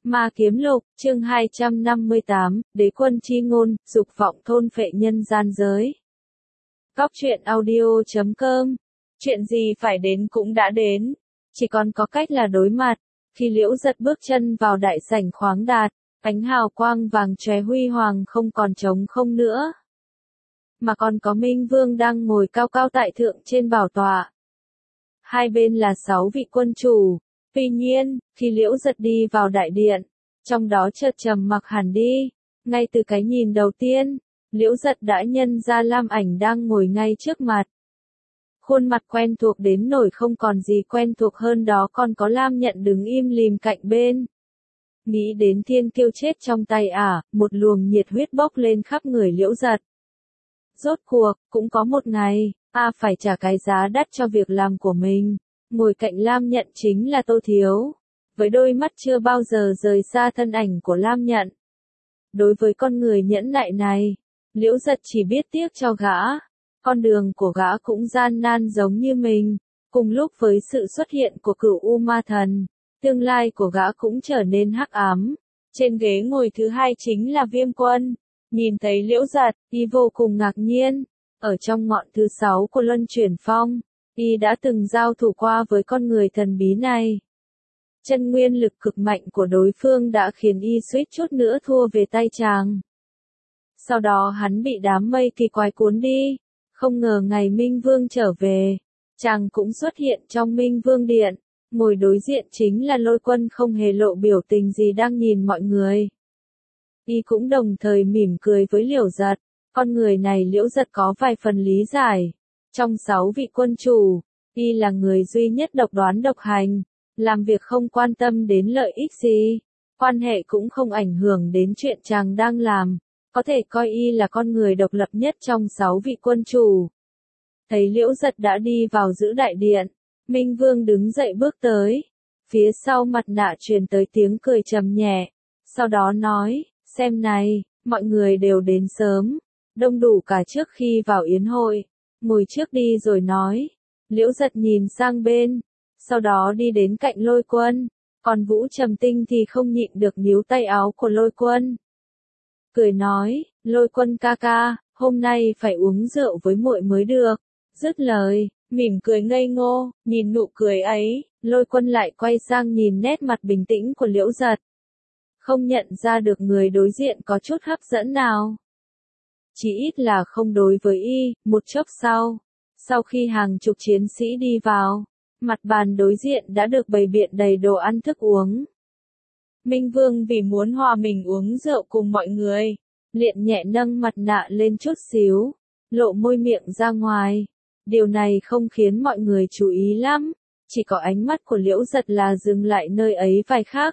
Ma Kiếm Lục, chương 258, Đế quân chi ngôn, dục vọng thôn phệ nhân gian giới. Góc truyện audio.com. Chuyện gì phải đến cũng đã đến, chỉ còn có cách là đối mặt. Khi Liễu Giật bước chân vào đại sảnh khoáng đạt, ánh hào quang vàng chóe huy hoàng không còn trống không nữa, mà còn có Minh Vương đang ngồi cao cao tại thượng trên bảo tọa. Hai bên là 6 vị quân chủ. Tuy nhiên, khi Liễu Giật đi vào đại điện, trong đó chợt trầm mặc hẳn đi. Ngay từ cái nhìn đầu tiên, Liễu Giật đã nhận ra Lam Ảnh đang ngồi ngay trước mặt. Khuôn mặt quen thuộc đến nỗi không còn gì quen thuộc hơn đó, còn có Lam Nhận đứng im lìm cạnh bên. Nghĩ đến thiên kiêu chết trong tay một luồng nhiệt huyết bốc lên khắp người Liễu Giật. Rốt cuộc, cũng có một ngày, phải trả cái giá đắt cho việc làm của mình. Ngồi cạnh Lam Nhận chính là Tô Thiếu, với đôi mắt chưa bao giờ rời xa thân ảnh của Lam Nhận. Đối với con người nhẫn nại này, Liễu Giật chỉ biết tiếc cho gã. Con đường của gã cũng gian nan giống như mình. Cùng lúc với sự xuất hiện của Cửu U Ma Thần, tương lai của gã cũng trở nên hắc ám. Trên ghế ngồi thứ hai chính là Viêm Quân. Nhìn thấy Liễu Giật, y vô cùng ngạc nhiên. Ở trong ngọn thứ 6 của Luân Chuyển Phong, y đã từng giao thủ qua với con người thần bí này. Chân nguyên lực cực mạnh của đối phương đã khiến y suýt chút nữa thua về tay chàng. Sau đó hắn bị đám mây kỳ quái cuốn đi. Không ngờ ngày Minh Vương trở về, chàng cũng xuất hiện trong Minh Vương Điện. Ngồi đối diện chính là Lôi Quân, không hề lộ biểu tình gì đang nhìn mọi người. Y cũng đồng thời mỉm cười với Liễu Giật. Con người này Liễu Giật có vài phần lý giải. Trong 6 vị quân chủ, y là người duy nhất độc đoán độc hành, làm việc không quan tâm đến lợi ích gì, quan hệ cũng không ảnh hưởng đến chuyện chàng đang làm, có thể coi y là con người độc lập nhất trong 6 vị quân chủ. Thấy Liễu Giật đã đi vào giữ đại điện, Minh Vương đứng dậy bước tới, phía sau mặt nạ truyền tới tiếng cười trầm nhẹ, sau đó nói, xem này, mọi người đều đến sớm, đông đủ cả trước khi vào yến hội. Ngồi trước đi rồi nói. Liễu Giật nhìn sang bên, sau đó đi đến cạnh Lôi Quân, còn Vũ Trầm Tinh thì không nhịn được níu tay áo của Lôi Quân. Cười nói, Lôi Quân ca ca, hôm nay phải uống rượu với muội mới được. Dứt lời, mỉm cười ngây ngô, nhìn nụ cười ấy, Lôi Quân lại quay sang nhìn nét mặt bình tĩnh của Liễu Giật. Không nhận ra được người đối diện có chút hấp dẫn nào. Chỉ ít là không đối với y. Một chốc sau khi hàng chục chiến sĩ đi vào, mặt bàn đối diện đã được bày biện đầy đồ ăn thức uống. Minh Vương vì muốn hòa mình uống rượu cùng mọi người, liền nhẹ nâng mặt nạ lên chút xíu, lộ môi miệng ra ngoài. Điều này không khiến mọi người chú ý lắm, chỉ có ánh mắt của Liễu Giật là dừng lại nơi ấy vài khắc.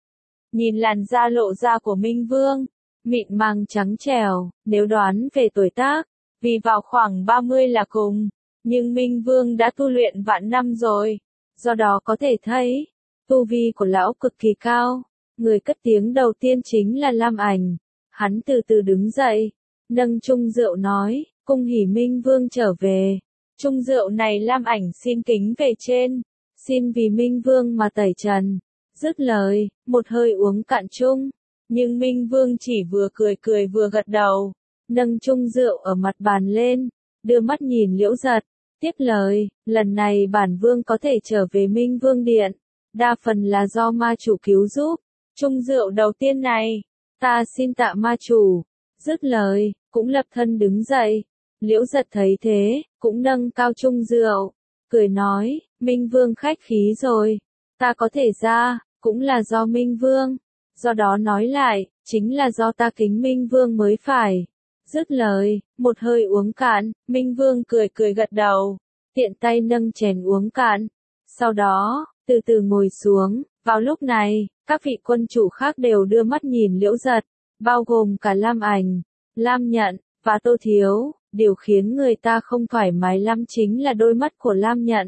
Nhìn làn da lộ ra của Minh Vương, mịn màng trắng trẻo, nếu đoán về tuổi tác, vì vào khoảng 30 là cùng, nhưng Minh Vương đã tu luyện vạn năm rồi, do đó có thể thấy, tu vi của lão cực kỳ cao. Người cất tiếng đầu tiên chính là Lam Ảnh. Hắn từ từ đứng dậy, nâng chung rượu nói, cung hỉ Minh Vương trở về. Chung rượu này Lam Ảnh xin kính về trên, xin vì Minh Vương mà tẩy trần. Dứt lời, một hơi uống cạn chung. Nhưng Minh Vương chỉ vừa cười vừa gật đầu, nâng chung rượu ở mặt bàn lên, đưa mắt nhìn Liễu Giật, tiếp lời, lần này bản vương có thể trở về Minh Vương Điện, đa phần là do ma chủ cứu giúp, chung rượu đầu tiên này, ta xin tạ ma chủ. Dứt lời, cũng lập thân đứng dậy. Liễu Giật thấy thế, cũng nâng cao chung rượu, cười nói, Minh Vương khách khí rồi, ta có thể ra, cũng là do Minh Vương. Do đó nói lại, chính là do ta kính Minh Vương mới phải. Dứt lời, một hơi uống cạn, Minh Vương cười gật đầu, tiện tay nâng chén uống cạn. Sau đó, từ từ ngồi xuống. Vào lúc này, các vị quân chủ khác đều đưa mắt nhìn Liễu Giật, bao gồm cả Lam Ảnh, Lam Nhận, và Tô Thiếu. Điều khiến người ta không thoải mái lắm chính là đôi mắt của Lam Nhận.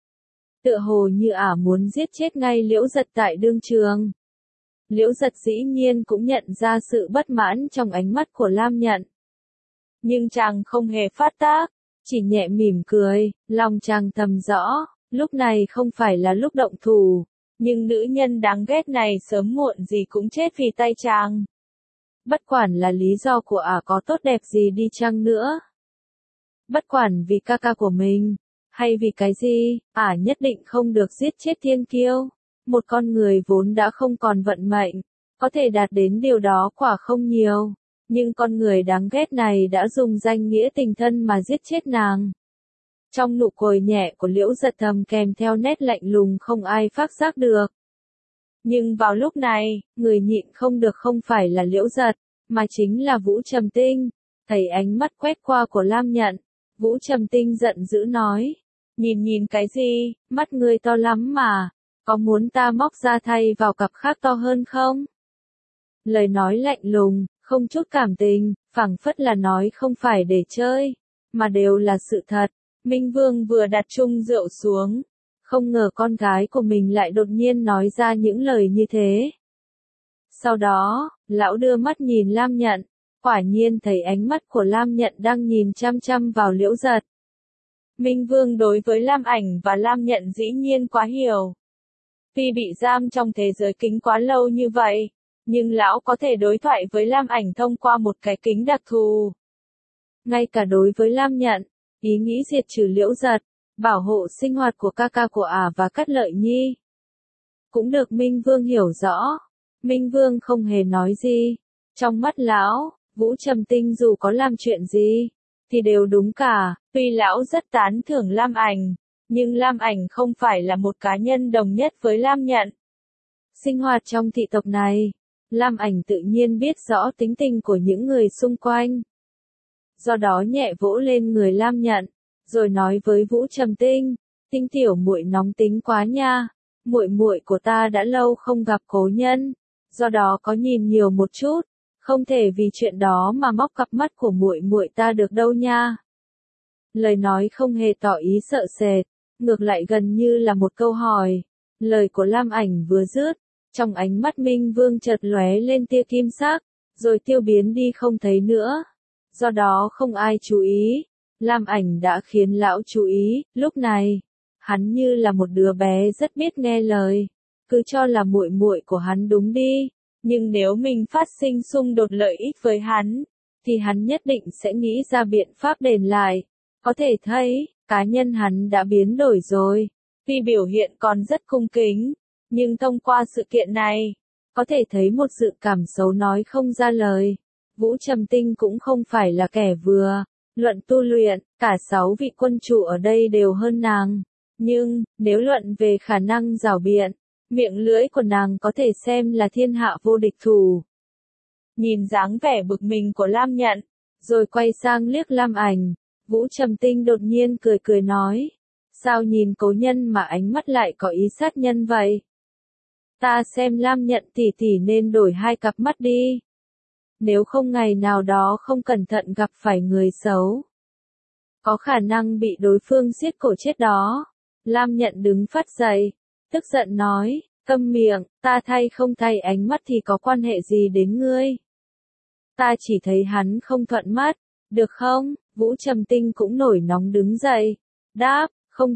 Tựa hồ như muốn giết chết ngay Liễu Giật tại đương trường. Liễu Giật dĩ nhiên cũng nhận ra sự bất mãn trong ánh mắt của Lam Nhận. Nhưng chàng không hề phát tác, chỉ nhẹ mỉm cười, lòng chàng thầm rõ, lúc này không phải là lúc động thủ, Nhưng nữ nhân đáng ghét này sớm muộn gì cũng chết vì tay chàng. Bất quản là lý do của ả có tốt đẹp gì đi chăng nữa. Bất quản vì ca ca của mình, hay vì cái gì, ả nhất định không được giết chết thiên kiêu. Một con người vốn đã không còn vận mệnh, có thể đạt đến điều đó quả không nhiều. Nhưng con người đáng ghét này đã dùng danh nghĩa tình thân mà giết chết nàng. Trong nụ cười nhẹ của Liễu Giật thầm kèm theo nét lạnh lùng không ai phát giác được. Nhưng vào lúc này, người nhịn không được không phải là Liễu Giật, mà chính là Vũ Trầm Tinh. Thấy ánh mắt quét qua của Lam Nhận, Vũ Trầm Tinh giận dữ nói. Nhìn cái gì, mắt ngươi to lắm mà, có muốn ta móc ra thay vào cặp khác to hơn không? Lời nói lạnh lùng, không chút cảm tình, phảng phất là nói không phải để chơi, mà đều là sự thật. Minh Vương vừa đặt chung rượu xuống, không ngờ con gái của mình lại đột nhiên nói ra những lời như thế. Sau đó, lão đưa mắt nhìn Lam Nhận, quả nhiên thấy ánh mắt của Lam Nhận đang nhìn chăm chăm vào Liễu Giật. Minh Vương đối với Lam Ảnh và Lam Nhận dĩ nhiên quá hiểu. Tuy bị giam trong thế giới kính quá lâu như vậy, nhưng lão có thể đối thoại với Lam Ảnh thông qua một cái kính đặc thù. Ngay cả đối với Lam Nhận, ý nghĩ diệt trừ Liễu Giật, bảo hộ sinh hoạt của ca ca của ả và Cát Lợi Nhi, cũng được Minh Vương hiểu rõ. Minh Vương không hề nói gì. Trong mắt lão, Vũ Trầm Tinh dù có làm chuyện gì, thì đều đúng cả. Tuy lão rất tán thưởng Lam Ảnh, nhưng Lam Ảnh không phải là một cá nhân đồng nhất với Lam Nhận. Sinh hoạt trong thị tộc này, Lam Ảnh tự nhiên biết rõ tính tình của những người xung quanh. Do đó nhẹ vỗ lên người Lam Nhận, rồi nói với Vũ Trầm Tinh, Tinh tiểu muội nóng tính quá nha, muội của ta đã lâu không gặp cố nhân, do đó có nhìn nhiều một chút, không thể vì chuyện đó mà móc cặp mắt của muội ta được đâu nha. Lời nói không hề tỏ ý sợ sệt, ngược lại gần như là một câu hỏi. Lời của Lam Ảnh vừa dứt, trong ánh mắt Minh Vương chợt lóe lên tia kim sắc, rồi tiêu biến đi không thấy nữa. Do đó không ai chú ý, Lam Ảnh đã khiến lão chú ý. Lúc này, hắn như là một đứa bé rất biết nghe lời, cứ cho là muội của hắn đúng đi, nhưng nếu mình phát sinh xung đột lợi ích với hắn, thì hắn nhất định sẽ nghĩ ra biện pháp đền lại. Có thể thấy, cá nhân hắn đã biến đổi rồi. Tuy biểu hiện còn rất cung kính, nhưng thông qua sự kiện này, có thể thấy một sự cảm xấu nói không ra lời. Vũ Trầm Tinh cũng không phải là kẻ vừa. Luận tu luyện, cả 6 vị quân chủ ở đây đều hơn nàng. Nhưng, nếu luận về khả năng giảo biện, miệng lưỡi của nàng có thể xem là thiên hạ vô địch thủ. Nhìn dáng vẻ bực mình của Lam Nhận, rồi quay sang liếc Lam Ảnh, Vũ Trầm Tinh đột nhiên cười nói. Sao nhìn cố nhân mà ánh mắt lại có ý sát nhân vậy? Ta xem Lam Nhận tỷ nên đổi 2 cặp mắt đi. Nếu không ngày nào đó không cẩn thận gặp phải người xấu, có khả năng bị đối phương giết cổ chết đó. Lam Nhận đứng phát dậy, tức giận nói, câm miệng, ta thay không thay ánh mắt thì có quan hệ gì đến ngươi? Ta chỉ thấy hắn không thuận mắt, được không? Vũ Trầm Tinh cũng nổi nóng đứng dậy, đáp, không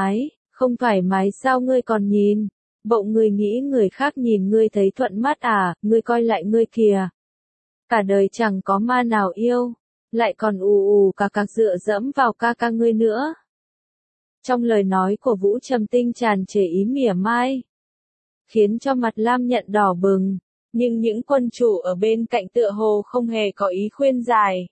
thoải mái sao ngươi còn nhìn? Bộ ngươi nghĩ người khác nhìn ngươi thấy thuận mắt à, ngươi coi lại ngươi kìa. Cả đời chẳng có ma nào yêu, lại còn ù cạc dựa dẫm vào ca ca ngươi nữa. Trong lời nói của Vũ Trầm Tinh tràn trề ý mỉa mai, khiến cho mặt Lam Nhận đỏ bừng, nhưng những quân chủ ở bên cạnh tựa hồ không hề có ý khuyên giải.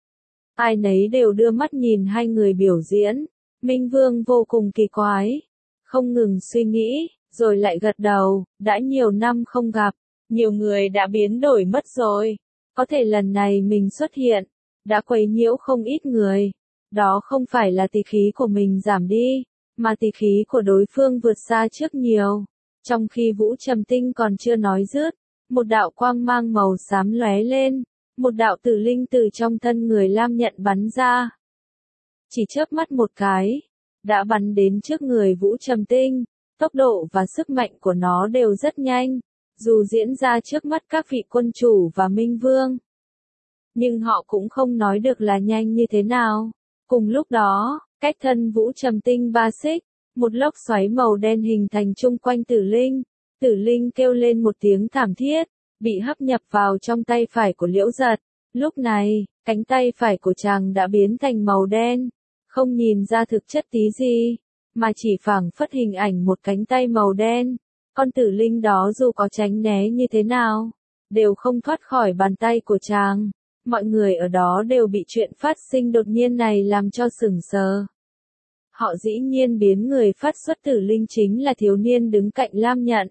Ai nấy đều đưa mắt nhìn hai người biểu diễn. Minh Vương vô cùng kỳ quái, không ngừng suy nghĩ, rồi lại gật đầu. Đã nhiều năm không gặp, nhiều người đã biến đổi mất rồi. Có thể lần này mình xuất hiện, đã quấy nhiễu không ít người. Đó không phải là tỷ khí của mình giảm đi, mà tỷ khí của đối phương vượt xa trước nhiều. Trong khi Vũ Trầm Tinh còn chưa nói dứt, một đạo quang mang màu xám lóe lên, một đạo tử linh từ trong thân người Lam Nhận bắn ra. Chỉ chớp mắt một cái, đã bắn đến trước người Vũ Trầm Tinh. Tốc độ và sức mạnh của nó đều rất nhanh, dù diễn ra trước mắt các vị quân chủ và Minh Vương. Nhưng họ cũng không nói được là nhanh như thế nào. Cùng lúc đó, cách thân Vũ Trầm Tinh 3 xích, một lốc xoáy màu đen hình thành chung quanh Tử Linh. Tử Linh kêu lên một tiếng thảm thiết, bị hấp nhập vào trong tay phải của Liễu Giật. Lúc này, cánh tay phải của chàng đã biến thành màu đen, không nhìn ra thực chất tí gì, mà chỉ phảng phất hình ảnh một cánh tay màu đen. Con Tử Linh đó dù có tránh né như thế nào, đều không thoát khỏi bàn tay của chàng. Mọi người ở đó đều bị chuyện phát sinh đột nhiên này làm cho sửng sờ. Họ dĩ nhiên biến người phát xuất Tử Linh chính là thiếu niên đứng cạnh Lam Nhận.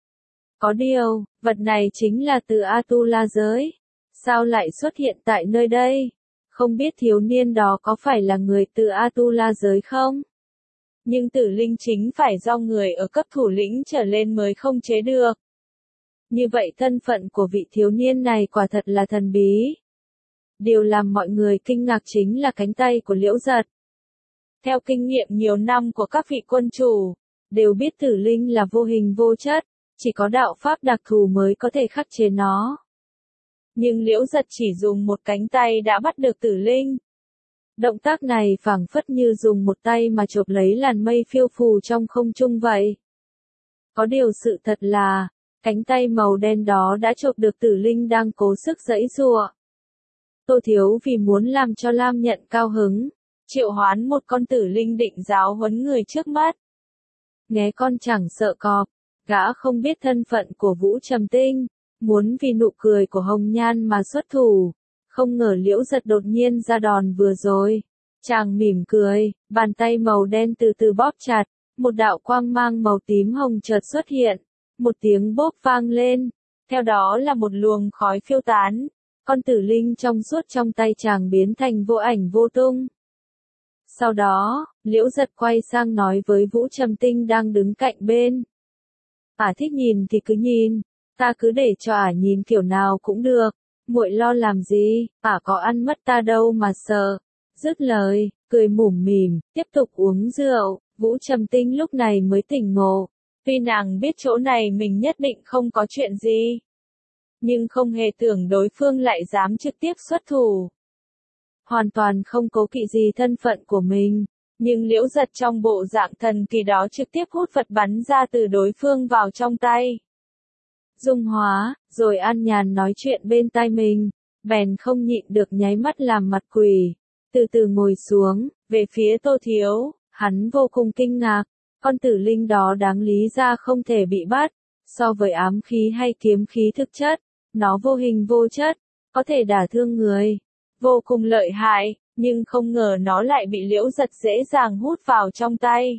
Có điều, vật này chính là từ Atula giới. Sao lại xuất hiện tại nơi đây? Không biết thiếu niên đó có phải là người từ Atula giới không? Nhưng Tử Linh chính phải do người ở cấp thủ lĩnh trở lên mới không chế được. Như vậy thân phận của vị thiếu niên này quả thật là thần bí. Điều làm mọi người kinh ngạc chính là cánh tay của Liễu Giật. Theo kinh nghiệm nhiều năm của các vị quân chủ, đều biết Tử Linh là vô hình vô chất, chỉ có đạo pháp đặc thù mới có thể khắc chế nó. Nhưng Liễu Giật chỉ dùng một cánh tay đã bắt được Tử Linh. Động tác này phảng phất như dùng một tay mà chộp lấy làn mây phiêu phù trong không trung vậy. Có điều sự thật là, cánh tay màu đen đó đã chộp được Tử Linh đang cố sức giãy giụa. Tô Thiếu vì muốn làm cho Lam Nhận cao hứng, triệu hoán một con Tử Linh định giáo huấn người trước mắt. Nghe con chẳng sợ cọp, gã không biết thân phận của Vũ Trầm Tinh, muốn vì nụ cười của Hồng Nhan mà xuất thủ. Không ngờ Liễu Giật đột nhiên ra đòn vừa rồi. Chàng mỉm cười, bàn tay màu đen từ từ bóp chặt, một đạo quang mang màu tím hồng chợt xuất hiện, một tiếng bốp vang lên, theo đó là một luồng khói phiêu tán, con Tử Linh trong suốt trong tay chàng biến thành vô ảnh vô tung. Sau đó, Liễu Giật quay sang nói với Vũ Trầm Tinh đang đứng cạnh bên. Thích nhìn thì cứ nhìn, ta cứ để cho nhìn kiểu nào cũng được. Muội lo làm gì, có ăn mất ta đâu mà sợ. Dứt lời, cười mủm mỉm, tiếp tục uống rượu. Vũ Trầm Tinh lúc này mới tỉnh ngộ. Tuy nàng biết chỗ này mình nhất định không có chuyện gì, nhưng không hề tưởng đối phương lại dám trực tiếp xuất thủ. Hoàn toàn không cố kỵ gì thân phận của mình, nhưng Liễu Giật trong bộ dạng thần kỳ đó trực tiếp hút vật bắn ra từ đối phương vào trong tay. Dung hóa, rồi an nhàn nói chuyện bên tai mình, bèn không nhịn được nháy mắt làm mặt quỷ, từ từ ngồi xuống, về phía Tô Thiếu, hắn vô cùng kinh ngạc, con Tử Linh đó đáng lý ra không thể bị bắt, so với ám khí hay kiếm khí thực chất, nó vô hình vô chất, có thể đả thương người, vô cùng lợi hại, nhưng không ngờ nó lại bị Liễu Giật dễ dàng hút vào trong tay.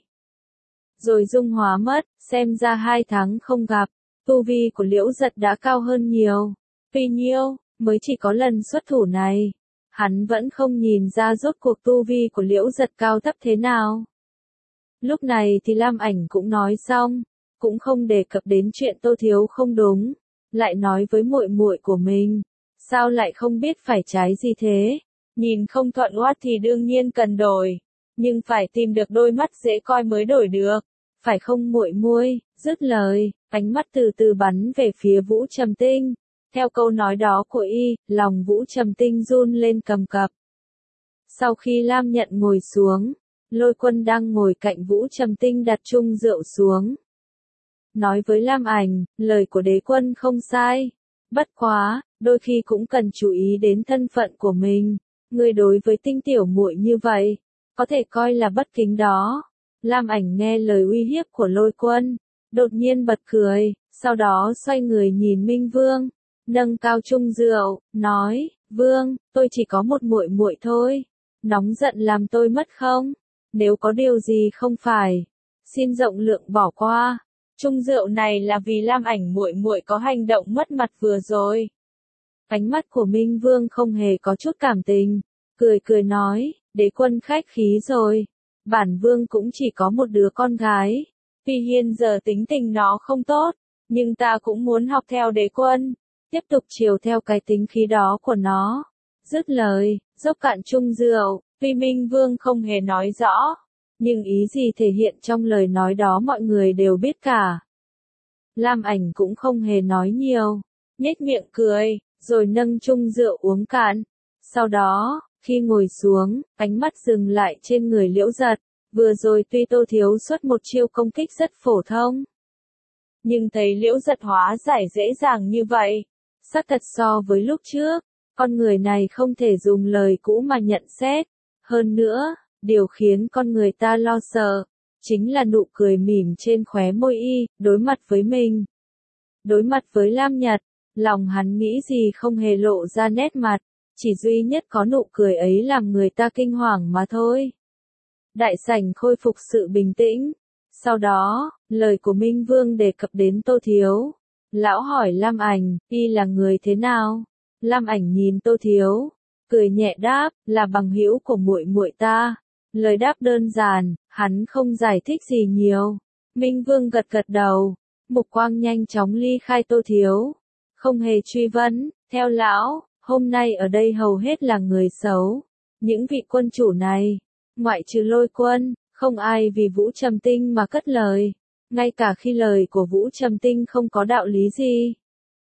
Rồi dung hóa mất, xem ra 2 tháng không gặp. Tu vi của Liễu Giật đã cao hơn nhiều. Tuy nhiêu, mới chỉ có lần xuất thủ này. Hắn vẫn không nhìn ra rốt cuộc tu vi của Liễu Giật cao thấp thế nào. Lúc này thì Lam Ảnh cũng nói xong, cũng không đề cập đến chuyện Tô Thiếu không đúng, lại nói với muội muội của mình, sao lại không biết phải trái gì thế? Nhìn không thuận mắt thì đương nhiên cần đổi, nhưng phải tìm được đôi mắt dễ coi mới đổi được, phải không muội muội? Dứt lời, ánh mắt từ từ bắn về phía Vũ Trầm Tinh. Theo câu nói đó của y, lòng Vũ Trầm Tinh run lên cầm cập. Sau khi Lam Nhận ngồi xuống, Lôi Quân đang ngồi cạnh Vũ Trầm Tinh đặt chung rượu xuống. Nói với Lam Ảnh, lời của đế quân không sai. Bất quá, đôi khi cũng cần chú ý đến thân phận của mình. Người đối với Tinh tiểu muội như vậy, có thể coi là bất kính đó. Lam Ảnh nghe lời uy hiếp của Lôi Quân, đột nhiên bật cười, sau đó xoay người nhìn Minh Vương, nâng cao chung rượu, nói, Vương, tôi chỉ có một muội muội thôi, nóng giận làm tôi mất không? Nếu có điều gì không phải, xin rộng lượng bỏ qua. Chung rượu này là vì Lam Ảnh muội muội có hành động mất mặt vừa rồi. Ánh mắt của Minh Vương không hề có chút cảm tình, cười cười nói, đế quân khách khí rồi, bản vương cũng chỉ có một đứa con gái. Tuy hiện giờ tính tình nó không tốt, nhưng ta cũng muốn học theo đế quân, tiếp tục chiều theo cái tính khí đó của nó. Dứt lời, dốc cạn chung rượu, tuy Minh Vương không hề nói rõ, nhưng ý gì thể hiện trong lời nói đó mọi người đều biết cả. Lam Ảnh cũng không hề nói nhiều, nhếch miệng cười, rồi nâng chung rượu uống cạn. Sau đó, khi ngồi xuống, ánh mắt dừng lại trên người Liễu Giật, Vừa rồi tuy Tô Thiếu xuất một chiêu công kích rất phổ thông, nhưng thấy Liễu Giật hóa giải dễ dàng như vậy, xác thật so với lúc trước, con người này không thể dùng lời cũ mà nhận xét. Hơn nữa, điều khiến con người ta lo sợ, chính là nụ cười mỉm trên khóe môi y, đối mặt với mình. Đối mặt với Lam Nhật, lòng hắn nghĩ gì không hề lộ ra nét mặt, chỉ duy nhất có nụ cười ấy làm người ta kinh hoàng mà thôi. Đại sảnh khôi phục sự bình tĩnh. Sau đó, lời của Minh Vương đề cập đến Tô Thiếu. Lão hỏi Lam Ảnh, y là người thế nào? Lam Ảnh nhìn Tô Thiếu, cười nhẹ đáp, là bằng hữu của muội muội ta. Lời đáp đơn giản, hắn không giải thích gì nhiều. Minh Vương gật gật đầu, mục quang nhanh chóng ly khai Tô Thiếu. Không hề truy vấn, theo lão, hôm nay ở đây hầu hết là người xấu. Những vị quân chủ này, ngoại trừ Lôi Quân, không ai vì Vũ Trầm Tinh mà cất lời, ngay cả khi lời của Vũ Trầm Tinh không có đạo lý gì.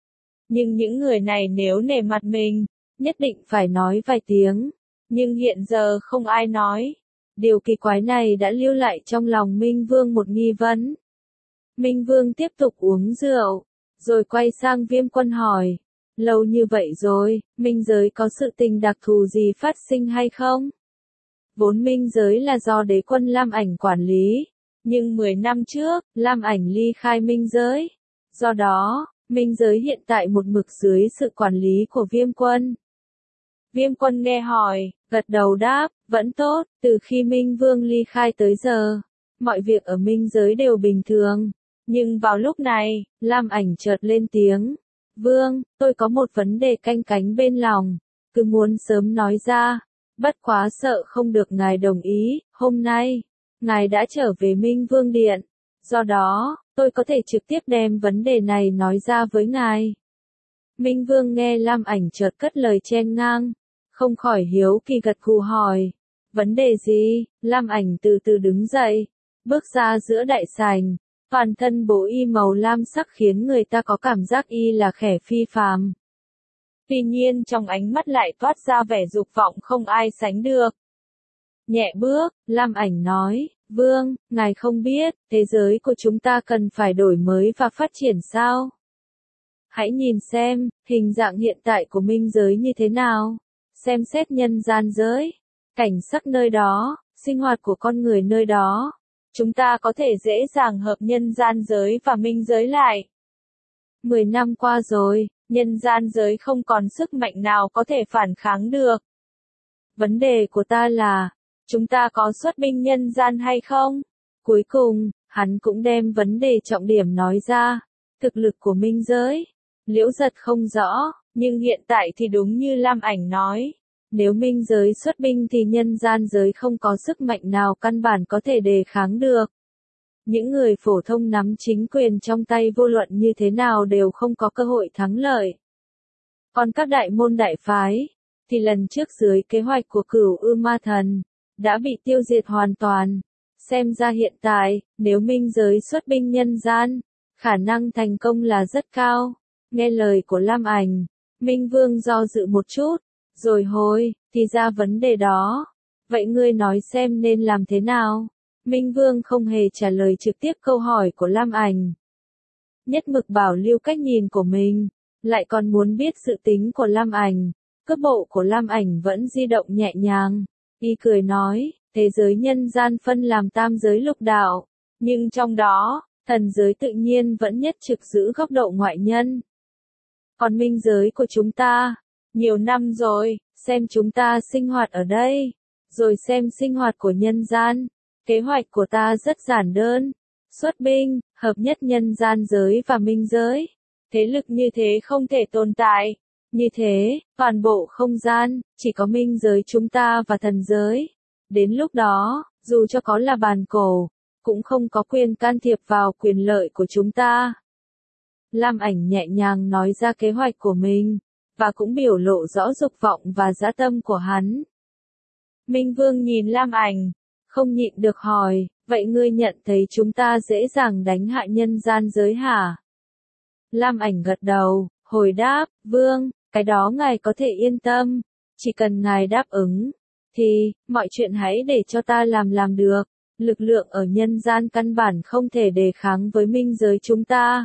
Nhưng những người này nếu nể mặt mình, nhất định phải nói vài tiếng, nhưng hiện giờ không ai nói. Điều kỳ quái này đã lưu lại trong lòng Minh Vương một nghi vấn. Minh Vương tiếp tục uống rượu, rồi quay sang Viêm Quân hỏi, lâu như vậy rồi, minh giới có sự tình đặc thù gì phát sinh hay không? Vốn minh giới là do đế quân Lam Ảnh quản lý, nhưng 10 năm trước, Lam Ảnh ly khai minh giới. Do đó, minh giới hiện tại một mực dưới sự quản lý của Viêm Quân. Viêm Quân nghe hỏi, gật đầu đáp, vẫn tốt, từ khi Minh Vương ly khai tới giờ, mọi việc ở minh giới đều bình thường. Nhưng vào lúc này, Lam Ảnh chợt lên tiếng, Vương, tôi có một vấn đề canh cánh bên lòng, cứ muốn sớm nói ra. Bất quá sợ không được ngài đồng ý, hôm nay, ngài đã trở về Minh Vương Điện. Do đó, tôi có thể trực tiếp đem vấn đề này nói ra với ngài. Minh Vương nghe Lam Ảnh chợt cất lời chen ngang, không khỏi hiếu kỳ gật gù hỏi. Vấn đề gì? Lam Ảnh từ từ đứng dậy, bước ra giữa đại sảnh, toàn thân bộ y màu lam sắc khiến người ta có cảm giác y là kẻ phi phàm. Tuy nhiên trong ánh mắt lại toát ra vẻ dục vọng không ai sánh được. Nhẹ bước, Lam Ảnh nói, Vương, ngài không biết, thế giới của chúng ta cần phải đổi mới và phát triển sao? Hãy nhìn xem, hình dạng hiện tại của minh giới như thế nào? Xem xét nhân gian giới, cảnh sắc nơi đó, sinh hoạt của con người nơi đó. Chúng ta có thể dễ dàng hợp nhân gian giới và minh giới lại. 10 năm qua rồi, nhân gian giới không còn sức mạnh nào có thể phản kháng được. Vấn đề của ta là, chúng ta có xuất binh nhân gian hay không? Cuối cùng, hắn cũng đem vấn đề trọng điểm nói ra. Thực lực của minh giới, Liễu Giật không rõ, nhưng hiện tại thì đúng như Lam Ảnh nói. Nếu minh giới xuất binh thì nhân gian giới không có sức mạnh nào căn bản có thể đề kháng được. Những người phổ thông nắm chính quyền trong tay vô luận như thế nào đều không có cơ hội thắng lợi. Còn các đại môn đại phái, thì lần trước dưới kế hoạch của Cửu U Ma Thần, đã bị tiêu diệt hoàn toàn. Xem ra hiện tại, nếu minh giới xuất binh nhân gian, khả năng thành công là rất cao. Nghe lời của Lam Ảnh, Minh Vương do dự một chút, rồi hồi, thì ra vấn đề đó. Vậy ngươi nói xem nên làm thế nào? Minh Vương không hề trả lời trực tiếp câu hỏi của Lam Ảnh. Nhất mực bảo lưu cách nhìn của mình, lại còn muốn biết sự tính của Lam Ảnh. Cước bộ của Lam Ảnh vẫn di động nhẹ nhàng. Y cười nói, thế giới nhân gian phân làm tam giới lục đạo, nhưng trong đó, thần giới tự nhiên vẫn nhất trực giữ góc độ ngoại nhân. Còn minh giới của chúng ta, nhiều năm rồi, xem chúng ta sinh hoạt ở đây, rồi xem sinh hoạt của nhân gian. Kế hoạch của ta rất giản đơn, xuất binh, hợp nhất nhân gian giới và minh giới. Thế lực như thế không thể tồn tại. Như thế, toàn bộ không gian, chỉ có minh giới chúng ta và thần giới. Đến lúc đó, dù cho có là bàn cổ, cũng không có quyền can thiệp vào quyền lợi của chúng ta. Lam Ảnh nhẹ nhàng nói ra kế hoạch của mình, và cũng biểu lộ rõ dục vọng và dã tâm của hắn. Minh Vương nhìn Lam Ảnh, không nhịn được hỏi, vậy ngươi nhận thấy chúng ta dễ dàng đánh hạ nhân gian giới hả? Lam Ảnh gật đầu, hồi đáp, Vương, cái đó ngài có thể yên tâm, chỉ cần ngài đáp ứng, thì, mọi chuyện hãy để cho ta làm được. Lực lượng ở nhân gian căn bản không thể đề kháng với minh giới chúng ta.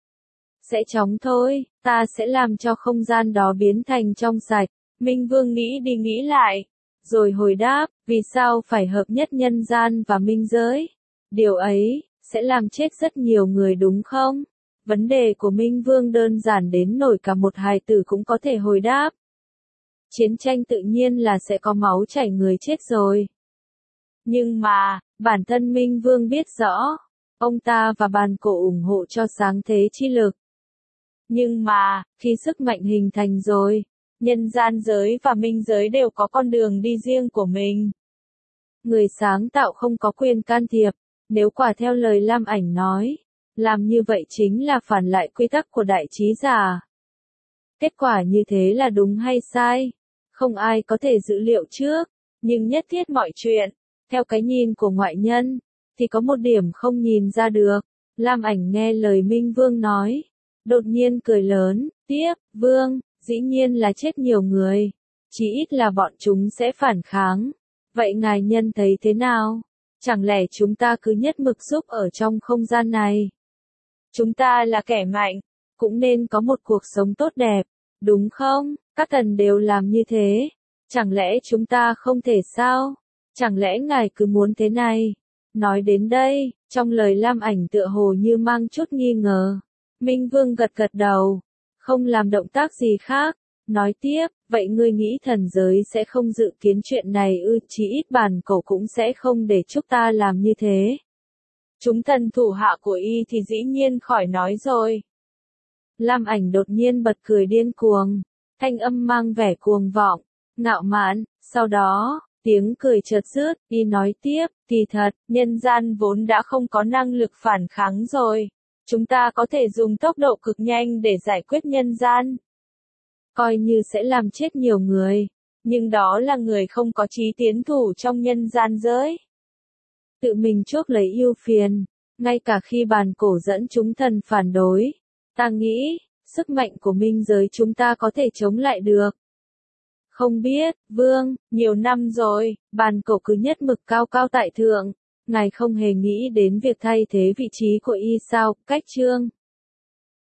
Sẽ chóng thôi, ta sẽ làm cho không gian đó biến thành trong sạch. Minh Vương nghĩ đi nghĩ lại, rồi hồi đáp, vì sao phải hợp nhất nhân gian và minh giới? Điều ấy, sẽ làm chết rất nhiều người đúng không? Vấn đề của Minh Vương đơn giản đến nỗi cả một hài tử cũng có thể hồi đáp. Chiến tranh tự nhiên là sẽ có máu chảy người chết rồi. Nhưng mà, bản thân Minh Vương biết rõ, ông ta và bàn cổ ủng hộ cho sáng thế chi lực. Nhưng mà, khi sức mạnh hình thành rồi, nhân gian giới và minh giới đều có con đường đi riêng của mình. Người sáng tạo không có quyền can thiệp, nếu quả theo lời Lam Ảnh nói, làm như vậy chính là phản lại quy tắc của đại trí giả. Kết quả như thế là đúng hay sai? Không ai có thể dự liệu trước, nhưng nhất thiết mọi chuyện, theo cái nhìn của ngoại nhân, thì có một điểm không nhìn ra được. Lam Ảnh nghe lời Minh Vương nói, đột nhiên cười lớn, tiếp, Vương, dĩ nhiên là chết nhiều người, chỉ ít là bọn chúng sẽ phản kháng. Vậy ngài nhân thấy thế nào? Chẳng lẽ chúng ta cứ nhất mực giúp ở trong không gian này? Chúng ta là kẻ mạnh, cũng nên có một cuộc sống tốt đẹp, đúng không? Các thần đều làm như thế, chẳng lẽ chúng ta không thể sao? Chẳng lẽ ngài cứ muốn thế này? Nói đến đây, trong lời Lam Ảnh tựa hồ như mang chút nghi ngờ. Minh Vương gật gật đầu, không làm động tác gì khác, nói tiếp, vậy ngươi nghĩ thần giới sẽ không dự kiến chuyện này ư? Chí ít bàn cổ cũng sẽ không để chúng ta làm như thế. Chúng thần thủ hạ của y thì dĩ nhiên khỏi nói rồi. Lam Ảnh đột nhiên bật cười điên cuồng, thanh âm mang vẻ cuồng vọng, ngạo mạn, sau đó, tiếng cười chợt dứt, y nói tiếp, kỳ thật, nhân gian vốn đã không có năng lực phản kháng rồi. Chúng ta có thể dùng tốc độ cực nhanh để giải quyết nhân gian. Coi như sẽ làm chết nhiều người, nhưng đó là người không có chí tiến thủ trong nhân gian giới. Tự mình chuốc lấy ưu phiền, ngay cả khi bàn cổ dẫn chúng thần phản đối. Ta nghĩ, sức mạnh của minh giới chúng ta có thể chống lại được. Không biết, Vương, nhiều năm rồi, bàn cổ cứ nhất mực cao cao tại thượng. Ngài không hề nghĩ đến việc thay thế vị trí của y sao? Cách chương